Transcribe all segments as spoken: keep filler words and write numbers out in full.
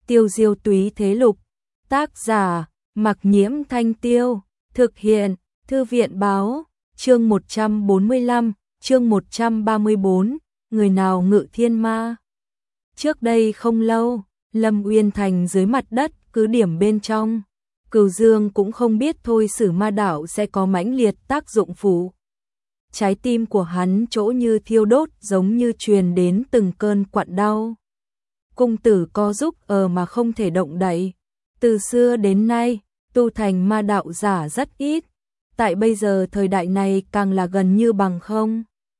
Tiêu diêu túy thế lục. Tác giả, Mặc Nhiễm Thanh Tiêu. Thực hiện, Thư viện báo. Chương một trăm bốn mươi lăm, chương một trăm ba mươi bốn, người nào ngự thiên ma. Trước đây không lâu, Lâm Uyên Thành dưới mặt đất, cứ điểm bên trong. Cửu Dương cũng không biết thôi sử ma đạo sẽ có mãnh liệt tác dụng phụ. Trái tim của hắn chỗ như thiêu đốt, giống như truyền đến từng cơn quặn đau. Cung tử co giúp ở mà không thể động đậy. Từ xưa đến nay, tu thành ma đạo giả rất ít. Tại bây giờ thời đại này càng là gần như bằng không.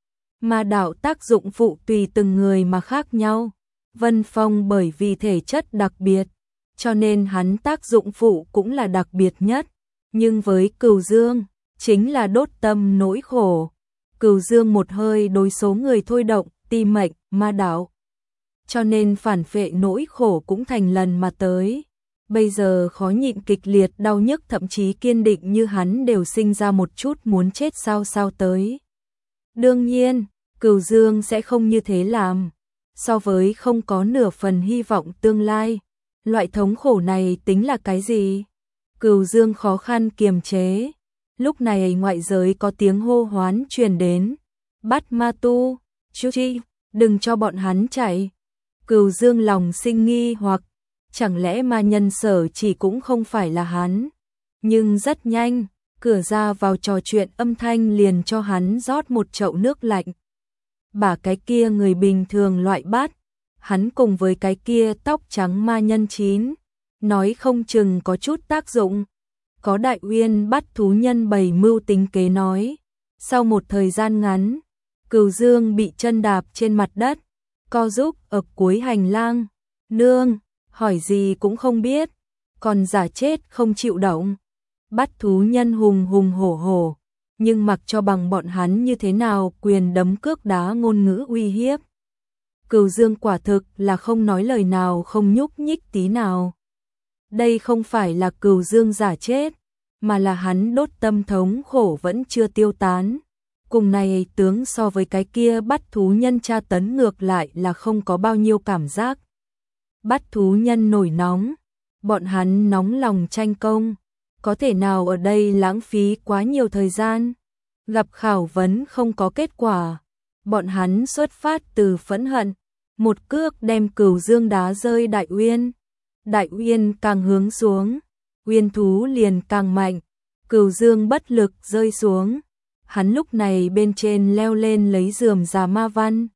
Ma đạo tác dụng phụ tùy từng người mà khác nhau. Vân Phong bởi vì thể chất đặc biệt, cho nên hắn tác dụng phụ cũng là đặc biệt nhất. Nhưng với Cửu Dương, chính là đốt tâm nỗi khổ. Cửu Dương một hơi đối số người thôi động, ti mệnh, ma đạo. Cho nên phản phệ nỗi khổ cũng thành lần mà tới. Bây giờ khó nhịn kịch liệt đau nhức, thậm chí kiên định như hắn đều sinh ra một chút muốn chết sao sao tới. Đương nhiên, Cửu Dương sẽ không như thế làm. So với không có nửa phần hy vọng tương lai, loại thống khổ này tính là cái gì? Cửu Dương khó khăn kiềm chế. Lúc này ngoại giới có tiếng hô hoán truyền đến. Bắt ma tu, chú chi, đừng cho bọn hắn chạy. Cửu Dương lòng sinh nghi hoặc, chẳng lẽ ma nhân Sở Chỉ cũng không phải là hắn? Nhưng rất nhanh, cửa ra vào trò chuyện âm thanh liền cho hắn rót một chậu nước lạnh. Bà cái kia người bình thường loại bát, hắn cùng với cái kia tóc trắng ma nhân chín, nói không chừng có chút tác dụng. Có Đại Uyên bắt thú nhân bày mưu tính kế nói. Sau một thời gian ngắn, Cửu Dương bị chân đạp trên mặt đất, co giúp ở cuối hành lang. Nương, hỏi gì cũng không biết, còn giả chết không chịu động. Bắt thú nhân hùng hùng hổ hổ, nhưng mặc cho bằng bọn hắn như thế nào quyền đấm cước đá ngôn ngữ uy hiếp. Cửu Dương quả thực là không nói lời nào, không nhúc nhích tí nào. Đây không phải là Cửu Dương giả chết, mà là hắn đốt tâm thống khổ vẫn chưa tiêu tán. Cùng này tướng so với cái kia bắt thú nhân tra tấn ngược lại là không có bao nhiêu cảm giác. Bắt thú nhân nổi nóng, bọn hắn nóng lòng tranh công, có thể nào ở đây lãng phí quá nhiều thời gian. Gặp khảo vấn không có kết quả, bọn hắn xuất phát từ phẫn hận, một cước đem Cửu Dương đá rơi Đại Uyên. Đại Uyên càng hướng xuống, uyên thú liền càng mạnh, Cửu Dương bất lực rơi xuống. Hắn lúc này bên trên leo lên lấy rườm rà ma văn.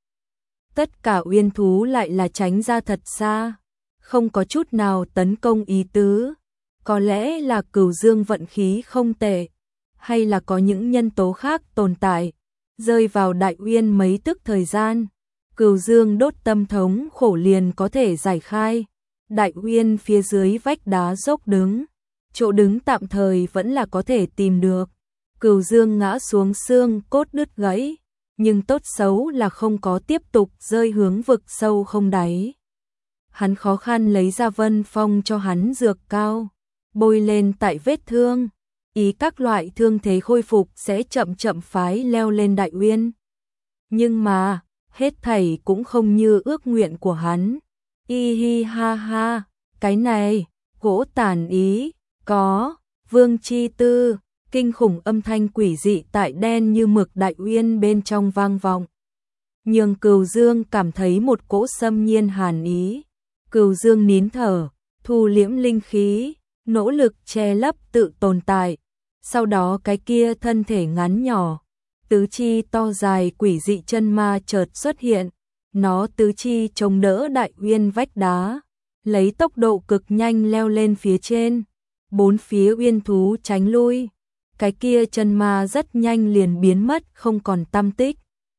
Tất cả uyên thú lại là tránh ra thật xa, không có chút nào tấn công ý tứ. Có lẽ là Cửu Dương vận khí không tệ, hay là có những nhân tố khác tồn tại. Rơi vào Đại Uyên mấy tức thời gian, Cửu Dương đốt tâm thống khổ liền có thể giải khai. Đại Uyên phía dưới vách đá dốc đứng, chỗ đứng tạm thời vẫn là có thể tìm được. Cửu Dương ngã xuống xương cốt đứt gãy, nhưng tốt xấu là không có tiếp tục rơi hướng vực sâu không đáy. Hắn khó khăn lấy ra Vân Phong cho hắn dược cao, bôi lên tại vết thương, ý các loại thương thế khôi phục sẽ chậm chậm phái leo lên Đại Uyên. Nhưng mà, hết thảy cũng không như ước nguyện của hắn. Y hi ha ha, cái này, gỗ tàn ý, có, Vương Chi Tư, kinh khủng âm thanh quỷ dị tại đen như mực Đại Uyên bên trong vang vọng. Nhưng Cửu Dương cảm thấy một cỗ xâm nhiên hàn ý. Cửu Dương nín thở, thu liễm linh khí, nỗ lực che lấp tự tồn tại. Sau đó cái kia thân thể ngắn nhỏ, tứ chi to dài quỷ dị chân ma chợt xuất hiện. Nó tứ chi chống đỡ Đại Uyên vách đá, lấy tốc độ cực nhanh leo lên phía trên. Bốn phía uyên thú tránh lui, cái kia chân ma rất nhanh liền biến mất không còn tăm tích.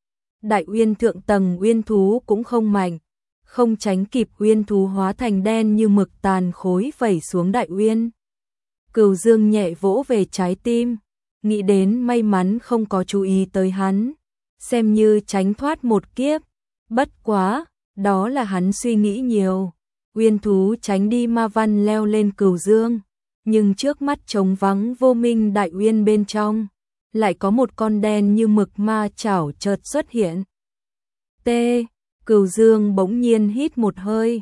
Đại Uyên thượng tầng uyên thú cũng không mạnh, không tránh kịp uyên thú hóa thành đen như mực tàn khối vẩy xuống Đại Uyên. Cửu Dương nhẹ vỗ về trái tim, nghĩ đến may mắn không có chú ý tới hắn, xem như tránh thoát một kiếp. Bất quá, đó là hắn suy nghĩ nhiều. Uyên thú tránh đi ma văn leo lên Cửu Dương, nhưng trước mắt trống vắng vô minh Đại Uyên bên trong, lại có một con đen như mực ma chảo chợt xuất hiện. T. Cửu Dương bỗng nhiên hít một hơi,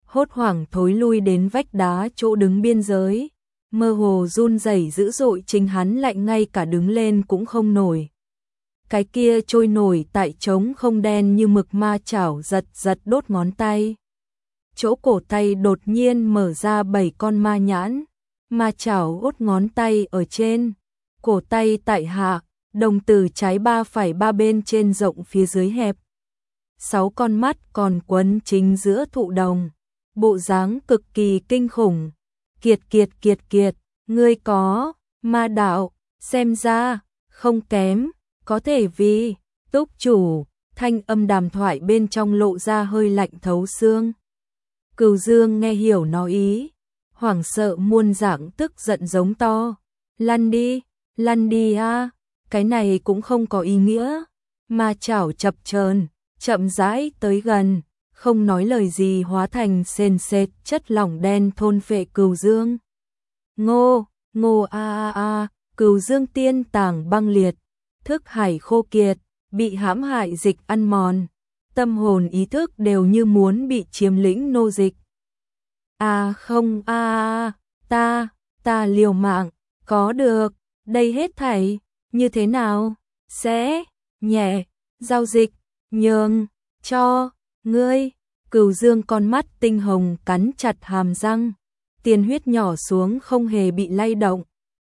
hốt hoảng thối lui đến vách đá chỗ đứng biên giới, mơ hồ run rẩy dữ dội, chính hắn lạnh ngay cả đứng lên cũng không nổi. Cái kia trôi nổi tại trống không đen như mực ma chảo giật giật đốt ngón tay. Chỗ cổ tay đột nhiên mở ra bảy con ma nhãn, ma chảo đốt ngón tay ở trên, cổ tay tại hạ, đồng tử trái ba phải ba bên trên rộng phía dưới hẹp. Sáu con mắt còn quấn chính giữa thụ đồng, bộ dáng cực kỳ kinh khủng. Kiệt kiệt kiệt kiệt, ngươi có ma đạo, xem ra không kém, có thể vì túc chủ. Thanh âm đàm thoại bên trong lộ ra hơi lạnh thấu xương. Cửu Dương nghe hiểu nó ý, hoảng sợ muôn dạng tức giận giống to, lăn đi, lăn đi a, cái này cũng không có ý nghĩa. Ma chảo chập chờn, chậm rãi tới gần, không nói lời gì hóa thành sền sệt chất lỏng đen thôn phệ Cửu Dương. Ngô, ngô a a a, Cửu Dương tiên tàng băng liệt, thức hải khô kiệt, bị hãm hại dịch ăn mòn, tâm hồn ý thức đều như muốn bị chiếm lĩnh nô dịch. À không a a, ta, ta liều mạng, có được, đây hết thảy, như thế nào, sẽ, nhẹ, giao dịch, nhường, cho, ngươi. Cửu Dương con mắt tinh hồng cắn chặt hàm răng, tiền huyết nhỏ xuống không hề bị lay động.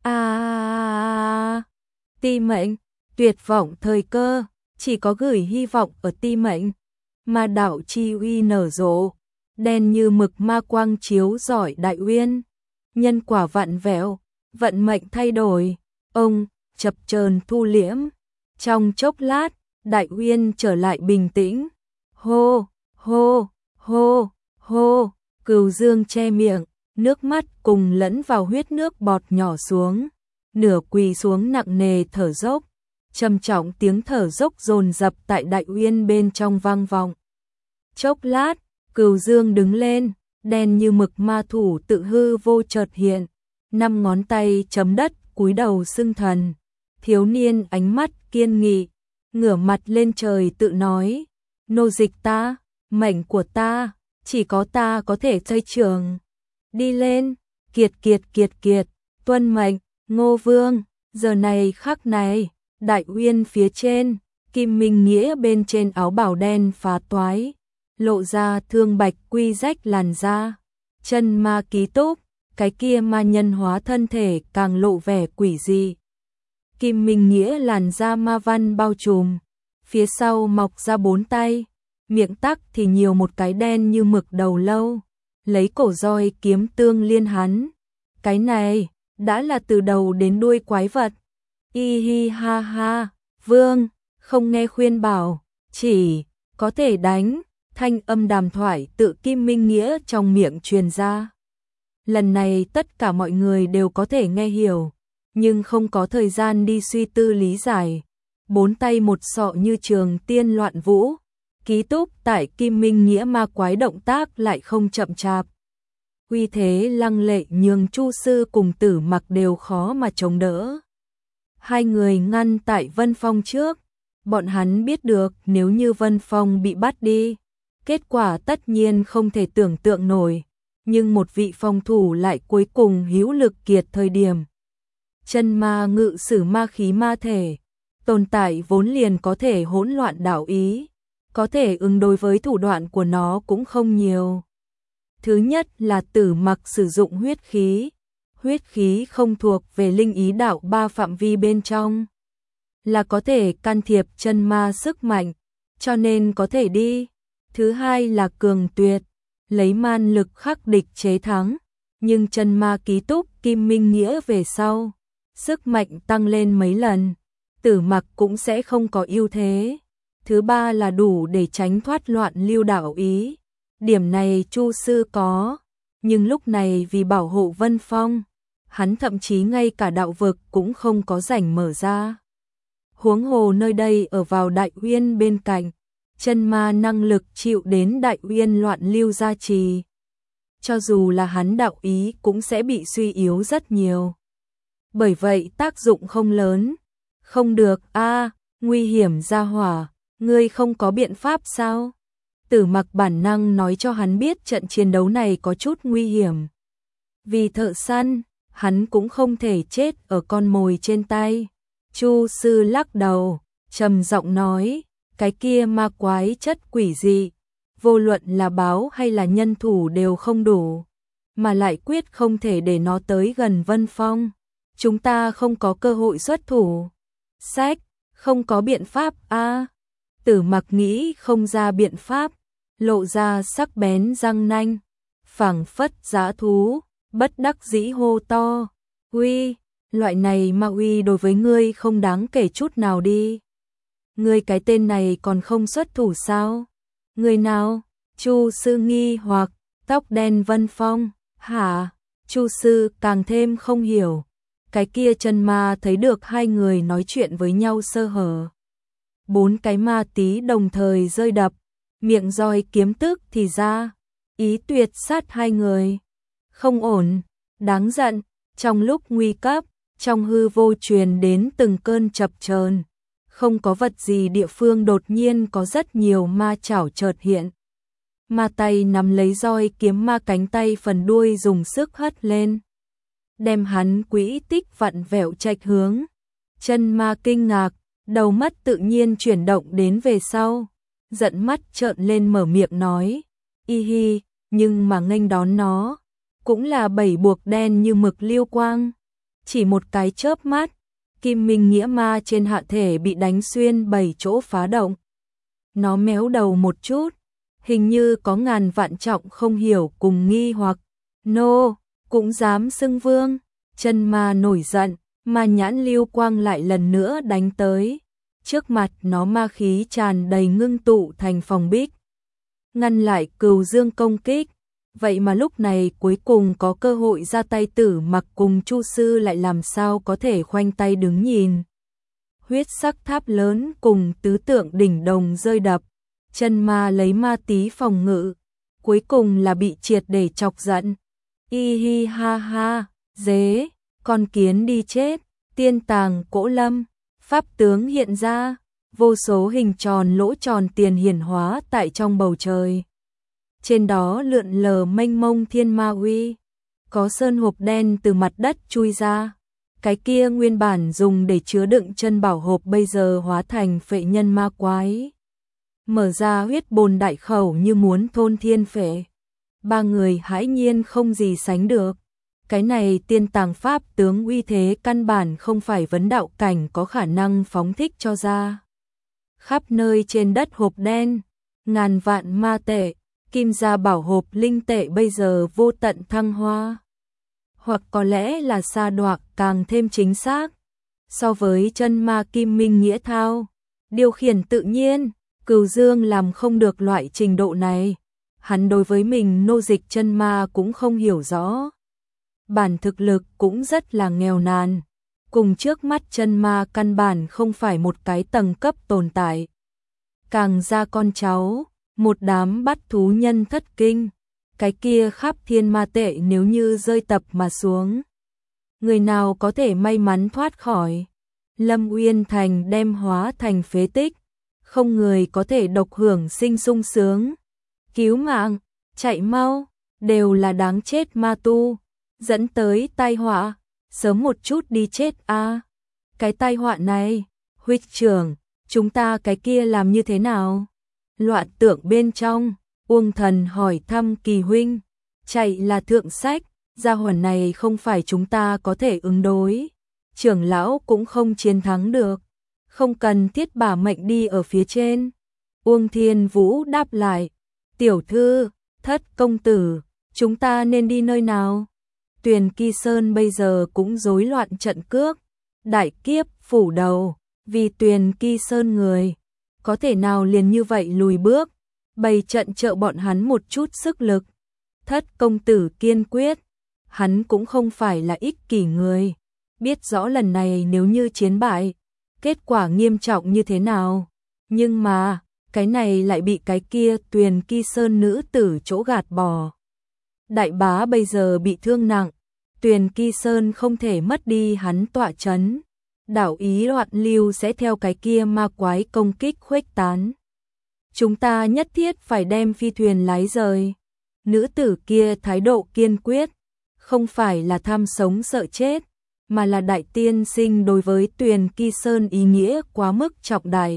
À, ti mệnh, tuyệt vọng thời cơ, chỉ có gửi hy vọng ở ti mệnh. Ma đạo chi uy nở rộ, đen như mực ma quang chiếu rọi đại uyên, nhân quả vặn vẹo, vận mệnh thay đổi, ông chập chờn thu liễm. Trong chốc lát, đại uyên trở lại bình tĩnh. Hô, hô, hô, hô, Cửu Dương che miệng, nước mắt cùng lẫn vào huyết nước bọt nhỏ xuống, nửa quỳ xuống nặng nề thở dốc, trầm trọng tiếng thở dốc dồn dập tại đại uyên bên trong vang vọng. Chốc lát, Cửu Dương đứng lên, đen như mực ma thủ tự hư vô chợt hiện, năm ngón tay chấm đất, cúi đầu xưng thần. Thiếu niên ánh mắt kiên nghị, ngửa mặt lên trời tự nói, nô dịch ta, mệnh của ta, chỉ có ta có thể xây trường. Đi lên, kiệt kiệt kiệt kiệt, tuân mệnh, Ngô Vương. Giờ này khắc này, đại uyên phía trên, Kim Minh Nghĩa bên trên áo bào đen phá toái, lộ ra thương bạch quy rách làn da, chân ma ký túc, cái kia ma nhân hóa thân thể càng lộ vẻ quỷ dị. Kim Minh Nghĩa làn da ma văn bao trùm, phía sau mọc ra bốn tay, miệng tắc thì nhiều một cái đen như mực đầu lâu, lấy cổ roi kiếm tương liên hắn. Cái này, đã là từ đầu đến đuôi quái vật. Y hi ha ha, Vương, không nghe khuyên bảo, chỉ có thể đánh. Thanh âm đàm thoại tự Kim Minh Nghĩa trong miệng truyền ra. Lần này tất cả mọi người đều có thể nghe hiểu, nhưng không có thời gian đi suy tư lý giải. Bốn tay một sọ như trường tiên loạn vũ, ký túc tại Kim Minh Nghĩa ma quái động tác lại không chậm chạp. Uy thế lăng lệ nhường Chu Sư cùng Tử Mặc đều khó mà chống đỡ. Hai người ngăn tại Vân Phong trước, bọn hắn biết được nếu như Vân Phong bị bắt đi, kết quả tất nhiên không thể tưởng tượng nổi, nhưng một vị phòng thủ lại cuối cùng hữu lực kiệt thời điểm. Chân ma ngự sử ma khí ma thể, tồn tại vốn liền có thể hỗn loạn đạo ý, có thể ứng đối với thủ đoạn của nó cũng không nhiều. Thứ nhất là Tử Mặc sử dụng huyết khí, huyết khí không thuộc về linh ý đạo ba phạm vi bên trong, là có thể can thiệp chân ma sức mạnh, cho nên có thể đi. Thứ hai là Cường Tuyệt, lấy man lực khắc địch chế thắng, nhưng chân ma ký túc Kim Minh Nghĩa về sau, sức mạnh tăng lên mấy lần, Tử Mặc cũng sẽ không có ưu thế. Thứ ba là đủ để tránh thoát loạn lưu đạo ý, điểm này Chu Sư có, nhưng lúc này vì bảo hộ Vân Phong, hắn thậm chí ngay cả đạo vực cũng không có rảnh mở ra. Huống hồ nơi đây ở vào Đại Uyên bên cạnh, chân ma năng lực chịu đến Đại Uyên loạn lưu gia trì. Cho dù là hắn đạo ý cũng sẽ bị suy yếu rất nhiều. Bởi vậy tác dụng không lớn. Không được a, nguy hiểm ra hỏa, ngươi không có biện pháp sao? Tử Mặc bản năng nói cho hắn biết trận chiến đấu này có chút nguy hiểm. Vì thợ săn, hắn cũng không thể chết ở con mồi trên tay. Chu sư lắc đầu, trầm giọng nói, cái kia ma quái chất quỷ dị, vô luận là báo hay là nhân thủ đều không đủ, mà lại quyết không thể để nó tới gần Vân Phong. Chúng ta không có cơ hội xuất thủ. Sách, không có biện pháp a. À, Tử Mặc nghĩ không ra biện pháp, lộ ra sắc bén răng nanh, phảng phất dã thú, bất đắc dĩ hô to, "Uy, loại này ma uy đối với ngươi không đáng kể chút nào đi. Ngươi cái tên này còn không xuất thủ sao?" "Người nào?" Chu sư nghi hoặc, tóc đen Vân Phong. "Hả?" Chu sư càng thêm không hiểu. Cái kia chân ma thấy được hai người nói chuyện với nhau sơ hở. Bốn cái ma tí đồng thời rơi đập, miệng roi kiếm tức thì ra, ý tuyệt sát hai người. Không ổn, đáng giận. Trong lúc nguy cấp, trong hư vô truyền đến từng cơn chập chờn, không có vật gì địa phương đột nhiên có rất nhiều ma chảo chợt hiện. Ma tay nắm lấy roi kiếm, ma cánh tay phần đuôi dùng sức hất lên, đem hắn quỹ tích vặn vẹo chệch hướng. Chân ma kinh ngạc, đầu mắt tự nhiên chuyển động đến về sau, giận mắt trợn lên mở miệng nói, y hi, nhưng mà nghênh đón nó cũng là bảy buộc đen như mực liêu quang. Chỉ một cái chớp mắt, Kim Minh Nghĩa ma trên hạ thể bị đánh xuyên bảy chỗ phá động. Nó méo đầu một chút, hình như có ngàn vạn trọng không hiểu cùng nghi hoặc. Nô, cũng dám xưng vương. Chân ma nổi giận, ma nhãn liêu quang lại lần nữa đánh tới. Trước mặt nó ma khí tràn đầy ngưng tụ thành phòng bích, ngăn lại Cừu Dương công kích. Vậy mà lúc này cuối cùng có cơ hội ra tay. Tử Mặc cùng Chu sư lại làm sao có thể khoanh tay đứng nhìn. Huyết sắc tháp lớn cùng tứ tượng đỉnh đồng rơi đập, chân ma lấy ma tí phòng ngự, cuối cùng là bị triệt để chọc giận. Y hi ha ha, dế, con kiến đi chết. Tiên tàng Cỗ Lâm, pháp tướng hiện ra, vô số hình tròn lỗ tròn tiền hiển hóa tại trong bầu trời. Trên đó lượn lờ mênh mông thiên ma uy, có sơn hộp đen từ mặt đất chui ra. Cái kia nguyên bản dùng để chứa đựng chân bảo hộp bây giờ hóa thành phệ nhân ma quái, mở ra huyết bồn đại khẩu như muốn thôn thiên phệ. Ba người hãi nhiên không gì sánh được. Cái này tiên tàng pháp tướng uy thế căn bản không phải vấn đạo cảnh có khả năng phóng thích cho ra. Khắp nơi trên đất hộp đen, ngàn vạn ma tệ, kim gia bảo hộp linh tệ bây giờ vô tận thăng hoa. Hoặc có lẽ là sa đoạc càng thêm chính xác. So với chân ma Kim Minh Nghĩa thao, điều khiển tự nhiên, Cừu Dương làm không được loại trình độ này. Hắn đối với mình nô dịch chân ma cũng không hiểu rõ. Bản thực lực cũng rất là nghèo nàn. Cùng trước mắt chân ma căn bản không phải một cái tầng cấp tồn tại. Càng ra con cháu, một đám bắt thú nhân thất kinh. Cái kia khắp thiên ma tệ nếu như rơi tập mà xuống, người nào có thể may mắn thoát khỏi. Lâm Uyên Thành đem hóa thành phế tích, không người có thể độc hưởng sinh sung sướng. Cứu mạng, chạy mau, đều là đáng chết ma tu, dẫn tới tai họa, sớm một chút đi chết a. À, cái tai họa này, huynh trưởng, chúng ta cái kia làm như thế nào? Loạn tượng bên trong, Uông Thần hỏi thăm Kỳ huynh, chạy là thượng sách, gia hỏa này không phải chúng ta có thể ứng đối, trưởng lão cũng không chiến thắng được, không cần thiết bả mệnh đi ở phía trên. Uông Thiên Vũ đáp lại, tiểu thư, Thất công tử, chúng ta nên đi nơi nào? Tuyền Kỳ Sơn bây giờ cũng rối loạn trận cước, đại kiếp phủ đầu, vì Tuyền Kỳ Sơn người, có thể nào liền như vậy lùi bước, bày trận trợ bọn hắn một chút sức lực. Thất công tử kiên quyết, hắn cũng không phải là ích kỷ người, biết rõ lần này nếu như chiến bại, kết quả nghiêm trọng như thế nào, nhưng mà, cái này lại bị cái kia Tuyền Kỳ Sơn nữ tử chỗ gạt bỏ. Đại bá bây giờ bị thương nặng, Tuyền Kỳ Sơn không thể mất đi hắn tọa chấn, đảo ý loạn lưu sẽ theo cái kia ma quái công kích khuếch tán. chúng ta nhất thiết phải đem phi thuyền lái rời. Nữ tử kia thái độ kiên quyết, không phải là tham sống sợ chết, mà là đại tiên sinh đối với Tuyền Kỳ Sơn ý nghĩa quá mức trọng đại.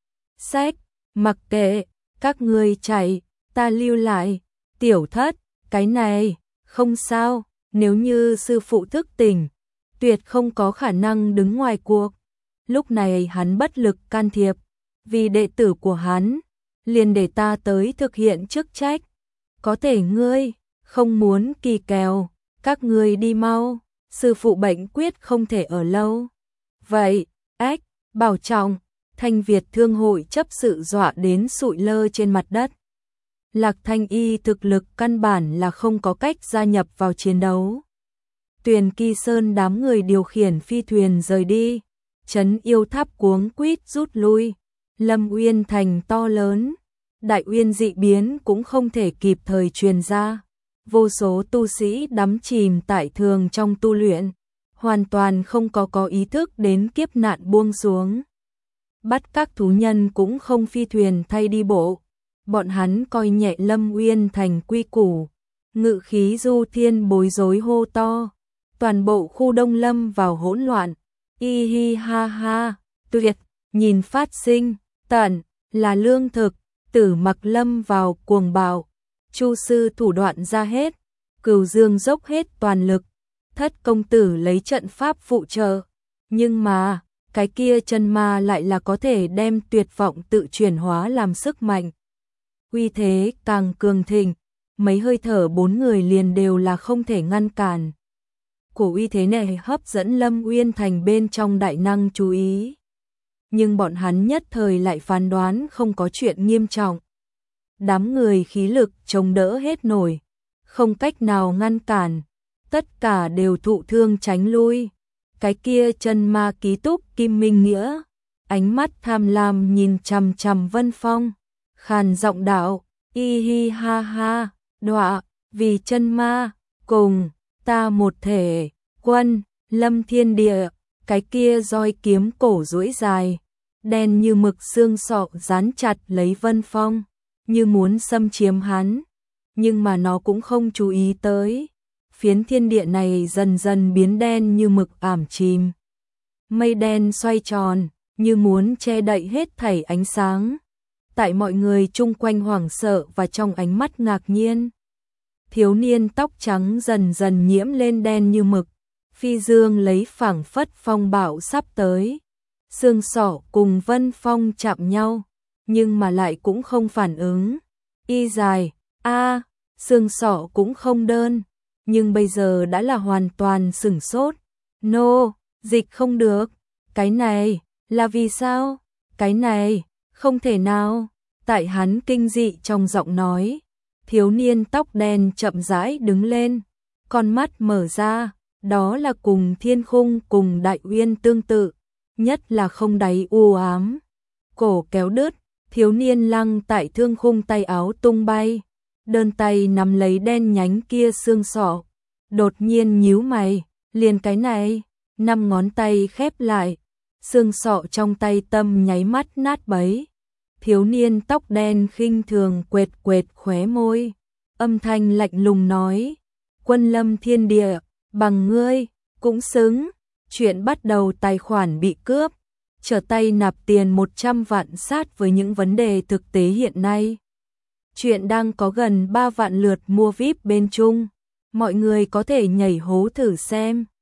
Sách, mặc kệ, các ngươi chạy, ta lưu lại. Tiểu thất, cái này, không sao, nếu như sư phụ thức tỉnh, tuyệt không có khả năng đứng ngoài cuộc. Lúc này hắn bất lực can thiệp, vì đệ tử của hắn, liền để ta tới thực hiện chức trách. Có thể ngươi không muốn kỳ kèo, các ngươi đi mau, sư phụ bệnh quyết không thể ở lâu. Vậy, ách, bảo trọng, Thanh Việt Thương hội chấp sự dọa đến sụi lơ trên mặt đất. Lạc Thanh Y thực lực căn bản là không có cách gia nhập vào chiến đấu. Tuyền Kỳ Sơn đám người điều khiển phi thuyền rời đi, trấn yêu tháp cuống quýt rút lui, Lâm Uyên thành to lớn, đại uyên dị biến cũng không thể kịp thời truyền ra. Vô số tu sĩ đắm chìm tại thường trong tu luyện, hoàn toàn không có có ý thức đến kiếp nạn buông xuống. Bắt các thú nhân cũng không phi thuyền thay đi bộ, bọn hắn coi nhẹ Lâm Uyên thành quy củ, ngự khí du thiên bối rối hô to, toàn bộ khu Đông Lâm vào hỗn loạn. Y hi ha ha, tuyệt, nhìn phát sinh, tận là lương thực, Tử Mặc lâm vào cuồng bạo, Chu sư thủ đoạn ra hết, Cửu Dương dốc hết toàn lực, Thất công tử lấy trận pháp phụ trợ, nhưng mà, cái kia chân ma lại là có thể đem tuyệt vọng tự chuyển hóa làm sức mạnh. Uy thế càng cường thịnh, mấy hơi thở bốn người liền đều là không thể ngăn cản. Cổ uy thế này hấp dẫn Lâm Uyên thành bên trong đại năng chú ý. Nhưng bọn hắn nhất thời lại phán đoán không có chuyện nghiêm trọng. Đám người khí lực chống đỡ hết nổi, không cách nào ngăn cản, tất cả đều thụ thương tránh lui. Cái kia chân ma ký túc Kim Minh Nghĩa, ánh mắt tham lam nhìn chằm chằm Vân Phong, khàn giọng đạo, y hi ha ha, đọa, vì chân ma, cùng, ta một thể, quân, Lâm Thiên Địa, cái kia roi kiếm cổ duỗi dài, đen như mực xương sọ dán chặt lấy Vân Phong, như muốn xâm chiếm hắn, nhưng mà nó cũng không chú ý tới. Phiến thiên địa này dần dần biến đen như mực ảm chìm. Mây đen xoay tròn, như muốn che đậy hết thảy ánh sáng. Tại mọi người chung quanh hoảng sợ và trong ánh mắt ngạc nhiên, thiếu niên tóc trắng dần dần nhiễm lên đen như mực. Phi dương lấy phảng phất phong bạo sắp tới. Xương sọ cùng Vân Phong chạm nhau, nhưng mà lại cũng không phản ứng. Y dài, a, xương sọ cũng không đơn, nhưng bây giờ đã là hoàn toàn sửng sốt. Nô, dịch không được. Cái này, là vì sao? Cái này, không thể nào. Tại hắn kinh dị trong giọng nói, thiếu niên tóc đen chậm rãi đứng lên, con mắt mở ra, đó là cùng thiên khung cùng đại uyên tương tự, nhất là không đáy u ám. Cổ kéo đứt, thiếu niên lăng tại thương khung tay áo tung bay, đơn tay nắm lấy đen nhánh kia xương sọ, đột nhiên nhíu mày, liền cái này, năm ngón tay khép lại, xương sọ trong tay tâm nháy mắt nát bấy. Thiếu niên tóc đen khinh thường quệt quệt khóe môi, âm thanh lạnh lùng nói, quân Lâm Thiên Địa, bằng ngươi, cũng xứng. Chuyện bắt đầu tài khoản bị cướp, trở tay nạp tiền một trăm vạn sát với những vấn đề thực tế hiện nay. Chuyện đang có gần ba vạn lượt mua vi ai pi bên Trung, mọi người có thể nhảy hố thử xem.